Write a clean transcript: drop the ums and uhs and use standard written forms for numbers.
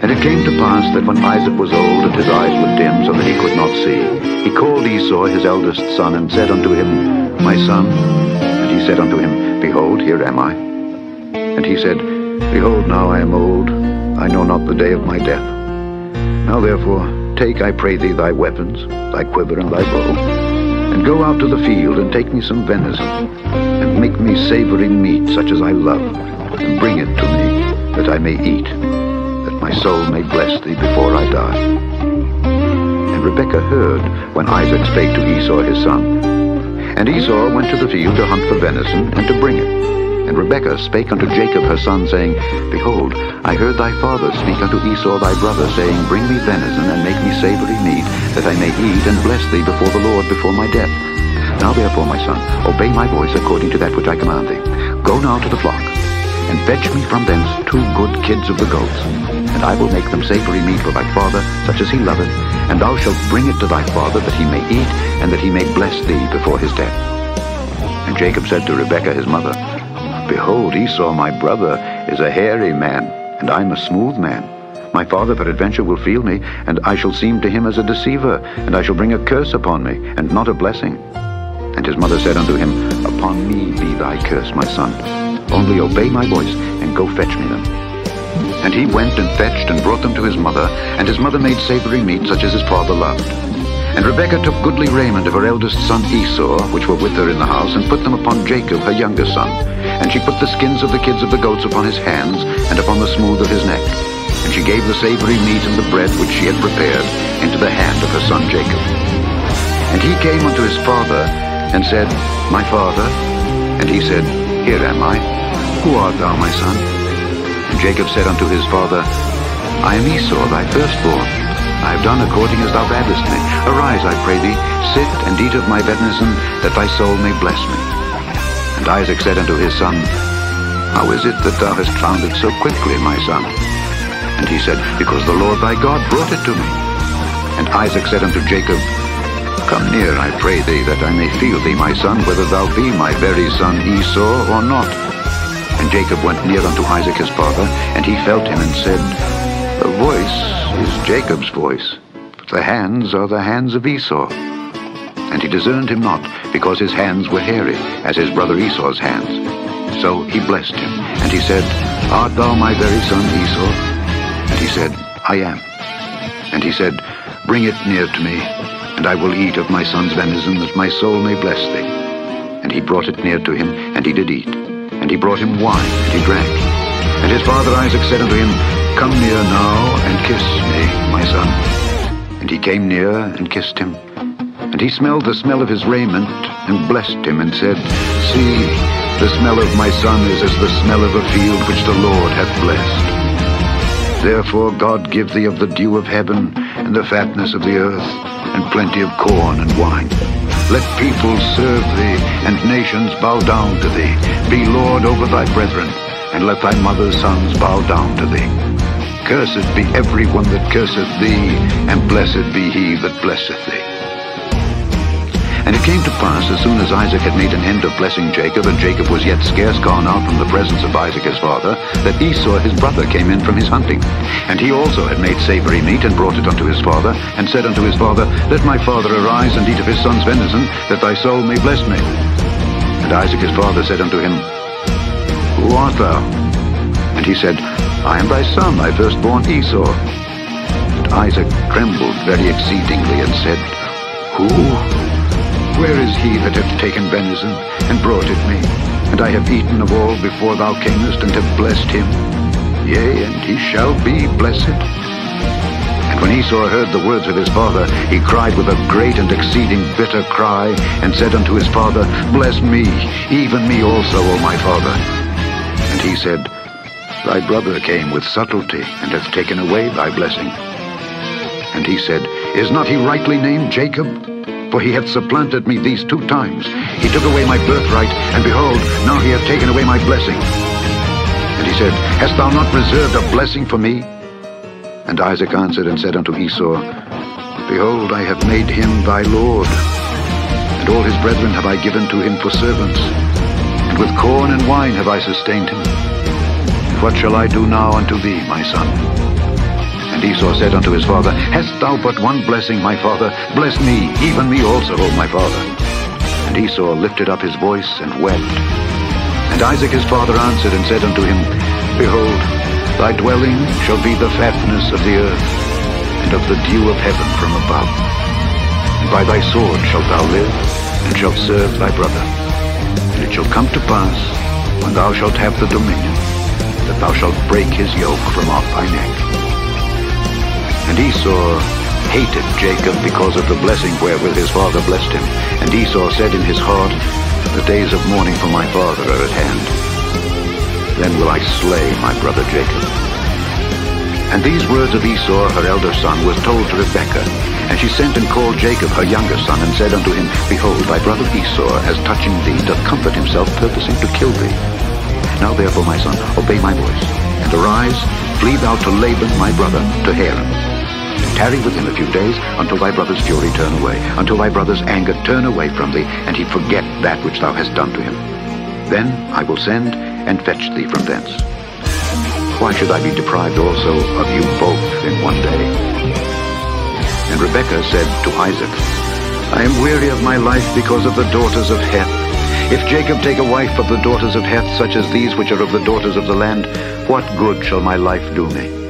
And it came to pass that when Isaac was old, and his eyes were dim, so that he could not see, he called Esau his eldest son, and said unto him, My son. And he said unto him, Behold, here am I. And he said, Behold, now I am old, I know not the day of my death. Now therefore, take, I pray thee, thy weapons, thy quiver and thy bow, and go out to the field, and take me some venison, and make me savory meat, such as I love, and bring it to me, that I may eat, that my soul may bless thee before I die. And Rebekah heard when Isaac spake to Esau his son. And Esau went to the field to hunt for venison, and to bring it. And Rebekah spake unto Jacob her son, saying, Behold, I heard thy father speak unto Esau thy brother, saying, Bring me venison, and make me savory meat, that I may eat and bless thee before the Lord before my death. Now therefore, my son, obey my voice according to that which I command thee. Go now to the flock, and fetch me from thence 2 good kids of the goats, and I will make them savory meat for thy father, such as he loveth, and thou shalt bring it to thy father, that he may eat, and that he may bless thee before his death. And Jacob said to Rebekah his mother, Behold, Esau my brother is a hairy man, and I am a smooth man. My father peradventure will feel me, and I shall seem to him as a deceiver, and I shall bring a curse upon me, and not a blessing. And his mother said unto him, Upon me be thy curse, my son. Only obey my voice, and go fetch me them. And he went and fetched, and brought them to his mother, and his mother made savory meat, such as his father loved. And Rebekah took goodly raiment of her eldest son Esau, which were with her in the house, and put them upon Jacob her younger son. And she put the skins of the kids of the goats upon his hands, and upon the smooth of his neck. And she gave the savory meat and the bread which she had prepared into the hand of her son Jacob. And he came unto his father, and said, My father. And he said, Here am I. Who art thou, my son? And Jacob said unto his father, I am Esau, thy firstborn. I have done according as thou badest me. Arise, I pray thee, sit and eat of my venison, that thy soul may bless me. And Isaac said unto his son, How is it that thou hast found it so quickly, my son? And he said, Because the Lord thy God brought it to me. And Isaac said unto Jacob, Come near, I pray thee, that I may feel thee, my son, whether thou be my very son Esau or not. And Jacob went near unto Isaac his father, and he felt him, and said, The voice is Jacob's voice, but the hands are the hands of Esau. And he discerned him not, because his hands were hairy, as his brother Esau's hands. So he blessed him, and he said, Art thou my very son Esau? And he said, I am. And he said, Bring it near to me, and I will eat of my son's venison, that my soul may bless thee. And he brought it near to him, and he did eat. And he brought him wine, and he drank. And his father Isaac said unto him, Come near now, and kiss me, my son. And he came near, and kissed him. And he smelled the smell of his raiment, and blessed him, and said, See, the smell of my son is as the smell of a field which the Lord hath blessed. Therefore God give thee of the dew of heaven, and the fatness of the earth, and plenty of corn and wine. Let peoples serve thee, and nations bow down to thee. Be Lord over thy brethren, and let thy mother's sons bow down to thee. Cursed be every one that curseth thee, and blessed be he that blesseth thee. And it came to pass, as soon as Isaac had made an end of blessing Jacob, and Jacob was yet scarce gone out from the presence of Isaac his father, that Esau his brother came in from his hunting. And he also had made savory meat, and brought it unto his father, and said unto his father, Let my father arise, and eat of his son's venison, that thy soul may bless me. And Isaac his father said unto him, Who art thou? And he said, I am thy son, thy firstborn Esau. And Isaac trembled very exceedingly, and said, Who? Where is he that hath taken venison, and brought it me? And I have eaten of all before thou camest, and have blessed him. Yea, and he shall be blessed. And when Esau heard the words of his father, he cried with a great and exceeding bitter cry, and said unto his father, Bless me, even me also, O my father. And he said, Thy brother came with subtlety, and hath taken away thy blessing. And he said, Is not he rightly named Jacob? For he hath supplanted me these 2 times. He took away my birthright, and behold, now he hath taken away my blessing. And he said, Hast thou not reserved a blessing for me? And Isaac answered and said unto Esau, Behold, I have made him thy lord, and all his brethren have I given to him for servants, and with corn and wine have I sustained him. And what shall I do now unto thee, my son? And Esau said unto his father, Hast thou but one blessing, my father? Bless me, even me also, O my father. And Esau lifted up his voice and wept. And Isaac his father answered and said unto him, Behold, thy dwelling shall be the fatness of the earth, and of the dew of heaven from above. And by thy sword shalt thou live, and shalt serve thy brother. And it shall come to pass, when thou shalt have the dominion, that thou shalt break his yoke from off thy neck. And Esau hated Jacob because of the blessing wherewith his father blessed him. And Esau said in his heart, The days of mourning for my father are at hand. Then will I slay my brother Jacob. And these words of Esau, her elder son, were told to Rebekah. And she sent and called Jacob, her younger son, and said unto him, Behold, thy brother Esau, as touching thee, doth comfort himself, purposing to kill thee. Now therefore, my son, obey my voice, and arise, flee thou to Laban my brother, to Haran. Tarry with him a few days, until thy brother's fury turn away, until thy brother's anger turn away from thee, and he forget that which thou hast done to him. Then I will send and fetch thee from thence. Why should I be deprived also of you both in one day? And Rebekah said to Isaac, I am weary of my life because of the daughters of Heth. If Jacob take a wife of the daughters of Heth, such as these which are of the daughters of the land, what good shall my life do me?